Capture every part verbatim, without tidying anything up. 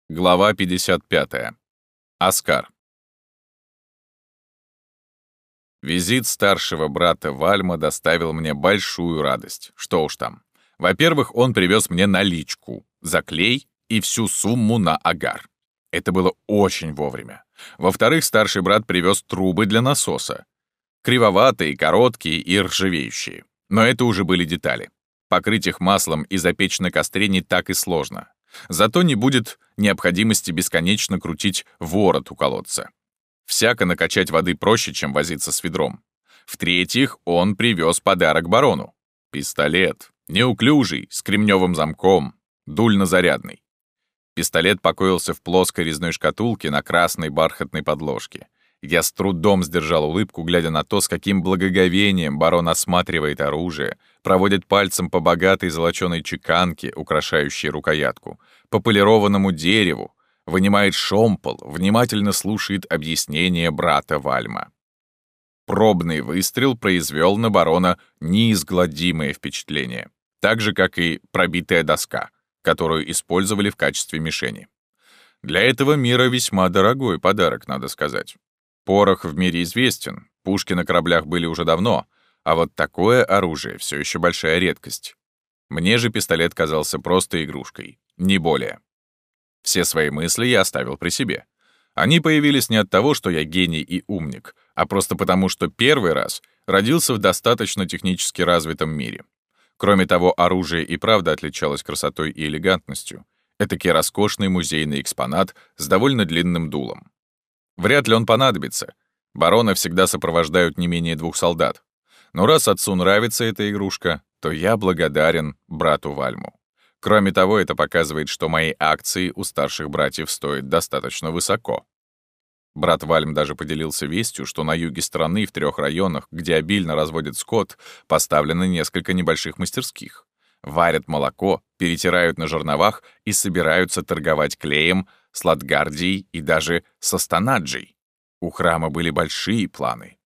Глава пятьдесят пятая. Оскар. Визит старшего брата Вальма доставил мне большую радость. Что уж там. Во-первых, он привез мне наличку за клей и всю сумму на агар. Это было очень вовремя. Во-вторых, старший брат привез трубы для насоса. Кривоватые, короткие и ржавеющие. Но это уже были детали. Покрыть их маслом и запечь на костре не так и сложно. Зато не будет необходимости бесконечно крутить ворот у колодца. Всяко накачать воды проще, чем возиться с ведром. В-третьих, он привез подарок барону. Пистолет. Неуклюжий, с кремневым замком, дульнозарядный. Пистолет покоился в плоской резной шкатулке на красной бархатной подложке. Я с трудом сдержал улыбку, глядя на то, с каким благоговением барон осматривает оружие, проводит пальцем по богатой золоченой чеканке, украшающей рукоятку, по полированному дереву, вынимает шомпол, внимательно слушает объяснение брата Вальма. Пробный выстрел произвел на барона неизгладимое впечатление, так же, как и пробитая доска, которую использовали в качестве мишени. Для этого мира весьма дорогой подарок, надо сказать. Порох в мире известен, пушки на кораблях были уже давно, а вот такое оружие все еще большая редкость. Мне же пистолет казался просто игрушкой, не более. Все свои мысли я оставил при себе. Они появились не от того, что я гений и умник, а просто потому, что первый раз родился в достаточно технически развитом мире. Кроме того, оружие и правда отличалось красотой и элегантностью. Этакий роскошный музейный экспонат с довольно длинным дулом. Вряд ли он понадобится. Барона всегда сопровождают не менее двух солдат. Но раз отцу нравится эта игрушка, то я благодарен брату Вальму. Кроме того, это показывает, что мои акции у старших братьев стоят достаточно высоко. Брат Вальм даже поделился вестью, что на юге страны, в трех районах, где обильно разводят скот, поставлено несколько небольших мастерских. Варят молоко, перетирают на жерновах и собираются торговать клеем, с Ладгардией и даже со Станаджей. У храма были большие планы.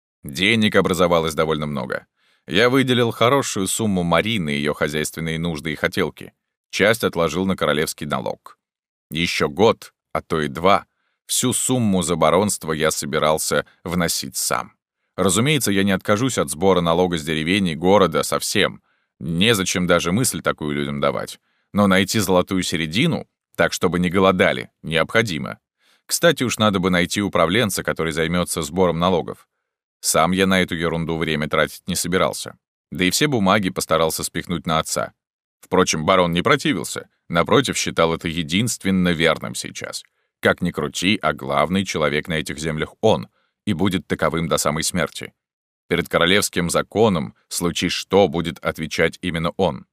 Денег образовалось довольно много. Я выделил хорошую сумму Мари на ее хозяйственные нужды и хотелки. Часть отложил на королевский налог. Еще год, а то и два, всю сумму за баронство я собирался вносить сам. Разумеется, я не откажусь от сбора налога с деревень и города совсем. Незачем даже мысль такую людям давать. Но найти золотую середину, так, чтобы не голодали, необходимо. Кстати, уж надо бы найти управленца, который займется сбором налогов. Сам я на эту ерунду время тратить не собирался. Да и все бумаги постарался спихнуть на отца. Впрочем, барон не противился. Напротив, считал это единственно верным сейчас. Как ни крути, а главный человек на этих землях он, и будет таковым до самой смерти. Перед королевским законом, случись что, будет отвечать именно он.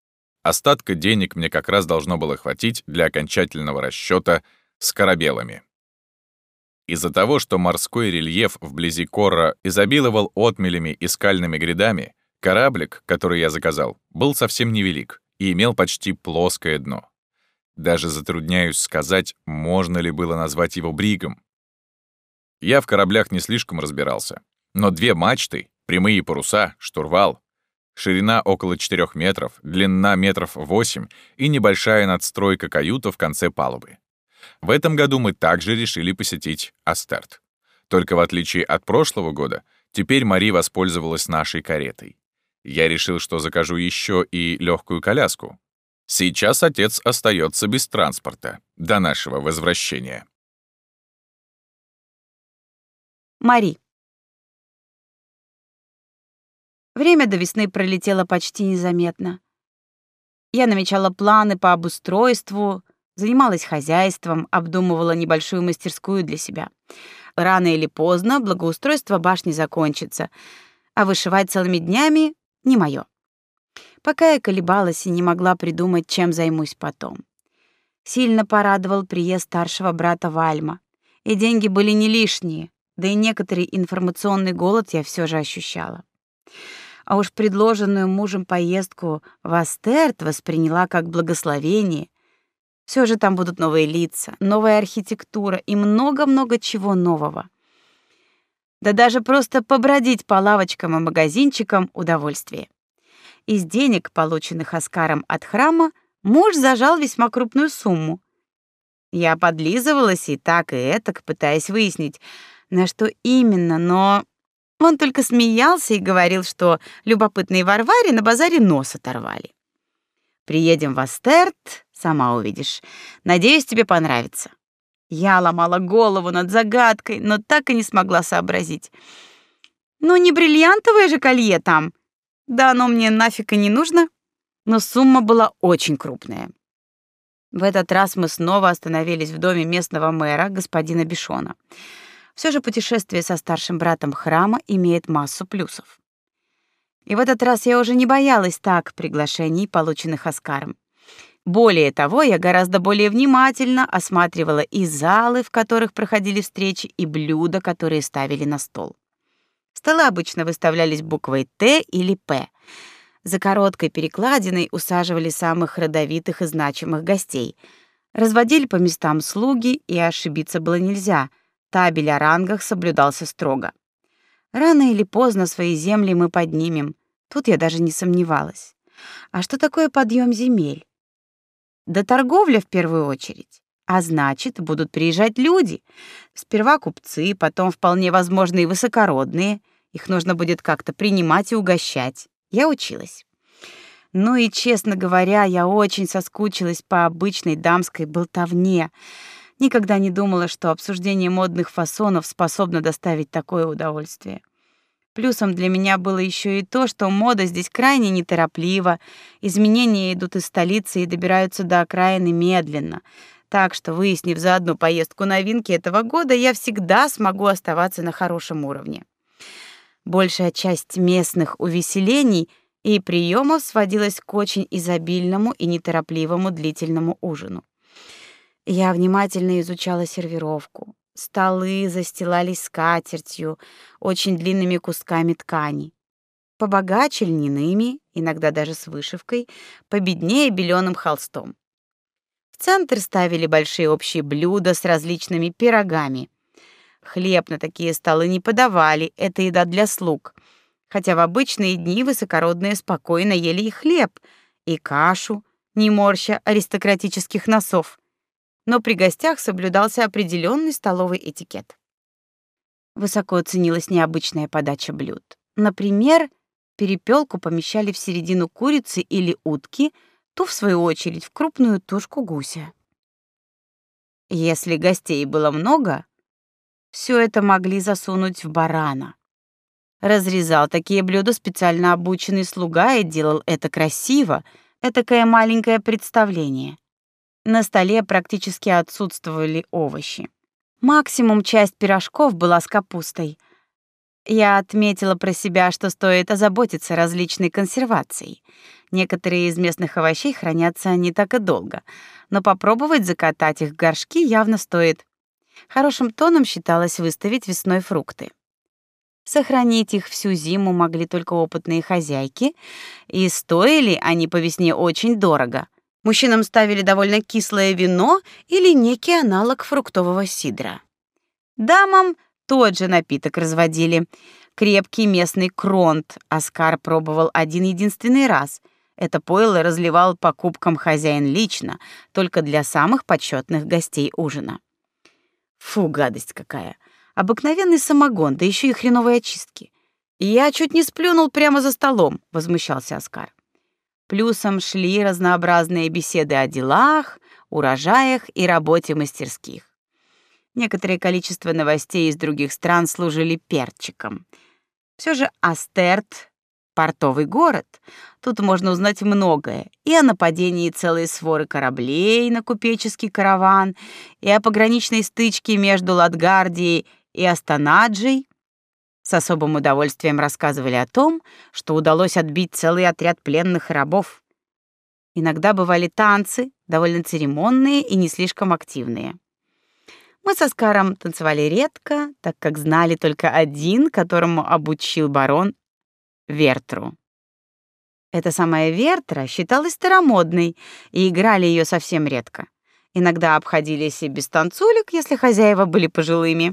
Остатка денег мне как раз должно было хватить для окончательного расчета с корабелами. Из-за того, что морской рельеф вблизи Корра изобиловал отмелями и скальными грядами, кораблик, который я заказал, был совсем невелик и имел почти плоское дно. Даже затрудняюсь сказать, можно ли было назвать его бригом. Я в кораблях не слишком разбирался, но две мачты, прямые паруса, штурвал, ширина около четырёх метров, длина метров восемь и небольшая надстройка каюта в конце палубы. В этом году мы также решили посетить Астерт. Только в отличие от прошлого года, теперь Мари воспользовалась нашей каретой. Я решил, что закажу еще и легкую коляску. Сейчас отец остается без транспорта до нашего возвращения. Мари. Время до весны пролетело почти незаметно. Я намечала планы по обустройству, занималась хозяйством, обдумывала небольшую мастерскую для себя. Рано или поздно благоустройство башни закончится, а вышивать целыми днями — не моё. Пока я колебалась и не могла придумать, чем займусь потом. Сильно порадовал приезд старшего брата Вальма. И деньги были не лишние, да и некоторый информационный голод я все же ощущала. А уж предложенную мужем поездку в Астерт восприняла как благословение. Все же там будут новые лица, новая архитектура и много-много чего нового. Да даже просто побродить по лавочкам и магазинчикам — удовольствие. Из денег, полученных Оскаром от храма, муж зажал весьма крупную сумму. Я подлизывалась и так, и этак, пытаясь выяснить, на что именно, но он только смеялся и говорил, что любопытные Варваре на базаре нос оторвали. Приедем в Астерт, сама увидишь. Надеюсь, тебе понравится. Я ломала голову над загадкой, но так и не смогла сообразить. Ну, не бриллиантовое же колье там. Да оно мне нафиг и не нужно. Но сумма была очень крупная. В этот раз мы снова остановились в доме местного мэра, господина Бишона. Все же путешествие со старшим братом храма имеет массу плюсов. И в этот раз я уже не боялась так приглашений, полученных Оскаром. Более того, я гораздо более внимательно осматривала и залы, в которых проходили встречи, и блюда, которые ставили на стол. Столы обычно выставлялись буквой «Т» или «П». За короткой перекладиной усаживали самых родовитых и значимых гостей. Разводили по местам слуги, и ошибиться было нельзя. Табель о рангах соблюдался строго. Рано или поздно свои земли мы поднимем. Тут я даже не сомневалась. А что такое подъем земель? Да торговля в первую очередь. А значит, будут приезжать люди. Сперва купцы, потом вполне возможно и высокородные. Их нужно будет как-то принимать и угощать. Я училась. Ну и, честно говоря, я очень соскучилась по обычной дамской болтовне. Никогда не думала, что обсуждение модных фасонов способно доставить такое удовольствие. Плюсом для меня было еще и то, что мода здесь крайне нетороплива, изменения идут из столицы и добираются до окраины медленно. Так что, выяснив за одну поездку новинки этого года, я всегда смогу оставаться на хорошем уровне. Большая часть местных увеселений и приемов сводилась к очень изобильному и неторопливому длительному ужину. Я внимательно изучала сервировку. Столы застилались скатертью, очень длинными кусками ткани. Побогаче льняными, иногда даже с вышивкой, победнее беленым холстом. В центр ставили большие общие блюда с различными пирогами. Хлеб на такие столы не подавали, это еда для слуг. Хотя в обычные дни высокородные спокойно ели и хлеб, и кашу, не морща аристократических носов. Но при гостях соблюдался определенный столовый этикет. Высоко ценилась необычная подача блюд. Например, перепелку помещали в середину курицы или утки, ту, в свою очередь, в крупную тушку гуся. Если гостей было много, все это могли засунуть в барана. Разрезал такие блюда специально обученный слуга и делал это красиво, этакое маленькое представление. На столе практически отсутствовали овощи. Максимум часть пирожков была с капустой. Я отметила про себя, что стоит озаботиться различной консервацией. Некоторые из местных овощей хранятся не так и долго, но попробовать закатать их в горшки явно стоит. Хорошим тоном считалось выставить весной фрукты. Сохранить их всю зиму могли только опытные хозяйки, и стоили они по весне очень дорого. Мужчинам ставили довольно кислое вино или некий аналог фруктового сидра. Дамам тот же напиток разводили. Крепкий местный кронт Оскар пробовал один единственный раз. Это пойло разливал по кубкам хозяин лично, только для самых почетных гостей ужина. Фу, гадость какая. Обыкновенный самогон, да еще и хреновые очистки. Я чуть не сплюнул прямо за столом, возмущался Оскар. Плюсом шли разнообразные беседы о делах, урожаях и работе мастерских. Некоторое количество новостей из других стран служили перчиком. Все же Астерт — портовый город. Тут можно узнать многое. И о нападении целой своры кораблей на купеческий караван, и о пограничной стычке между Латгардией и Астанаджей. С особым удовольствием рассказывали о том, что удалось отбить целый отряд пленных рабов. Иногда бывали танцы, довольно церемонные и не слишком активные. Мы с Оскаром танцевали редко, так как знали только один, которому обучил барон Вертру. Эта самая Вертра считалась старомодной, и играли ее совсем редко. Иногда обходились и без танцулек, если хозяева были пожилыми.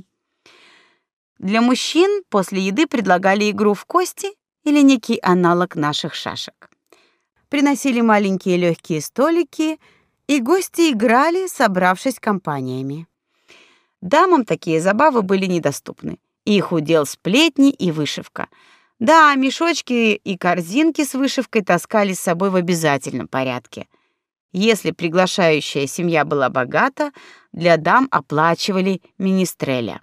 Для мужчин после еды предлагали игру в кости или некий аналог наших шашек. Приносили маленькие легкие столики и гости играли, собравшись компаниями. Дамам такие забавы были недоступны. Их удел сплетни и вышивка. Да, мешочки и корзинки с вышивкой таскали с собой в обязательном порядке. Если приглашающая семья была богата, для дам оплачивали министреля.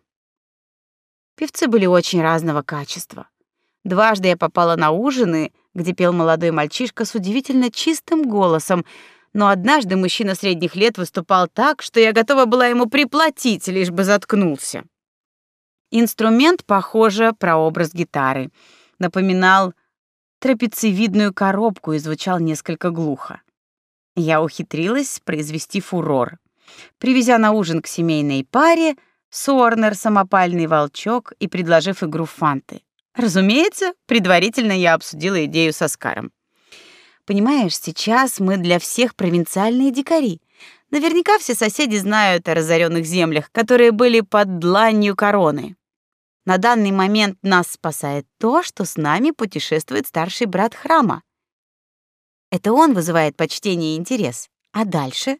Певцы были очень разного качества. Дважды я попала на ужины, где пел молодой мальчишка с удивительно чистым голосом, но однажды мужчина средних лет выступал так, что я готова была ему приплатить, лишь бы заткнулся. Инструмент, похоже, прообраз гитары. Напоминал трапециевидную коробку и звучал несколько глухо. Я ухитрилась произвести фурор. Привезя на ужин к семейной паре Сорнер, самопальный волчок и предложив игру в фанты. Разумеется, предварительно я обсудила идею с Оскаром. Понимаешь, сейчас мы для всех провинциальные дикари. Наверняка все соседи знают о разоренных землях, которые были под дланью короны. На данный момент нас спасает то, что с нами путешествует старший брат храма. Это он вызывает почтение и интерес. А дальше?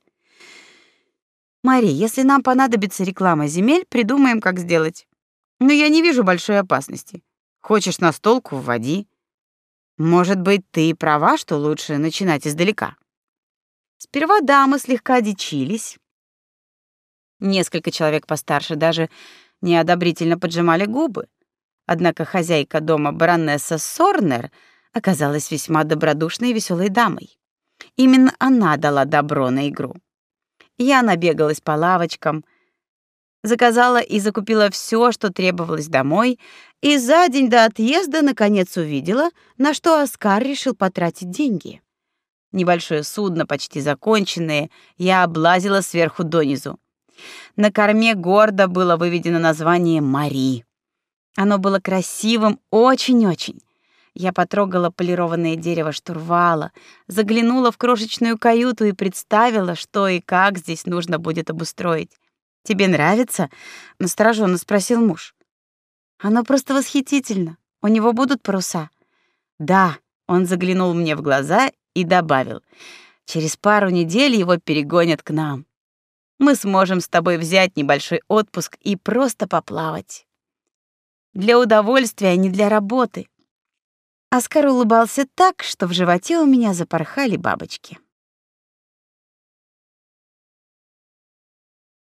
Мари, если нам понадобится реклама земель, придумаем, как сделать. Но я не вижу большой опасности. Хочешь настолку — вводи. Может быть, ты и права, что лучше начинать издалека. Сперва дамы слегка дичились. Несколько человек постарше даже неодобрительно поджимали губы. Однако хозяйка дома, баронесса Сорнер, оказалась весьма добродушной и веселой дамой. Именно она дала добро на игру. Я набегалась по лавочкам, заказала и закупила все, что требовалось домой, и за день до отъезда наконец увидела, на что Оскар решил потратить деньги. Небольшое судно, почти законченное, я облазила сверху донизу. На корме гордо было выведено название «Мари». Оно было красивым очень-очень. Я потрогала полированное дерево штурвала, заглянула в крошечную каюту и представила, что и как здесь нужно будет обустроить. «Тебе нравится?» — настороженно спросил муж. «Оно просто восхитительно. У него будут паруса?» «Да», — он заглянул мне в глаза и добавил. «Через пару недель его перегонят к нам. Мы сможем с тобой взять небольшой отпуск и просто поплавать. Для удовольствия, а не для работы». Оскар улыбался так, что в животе у меня запорхали бабочки.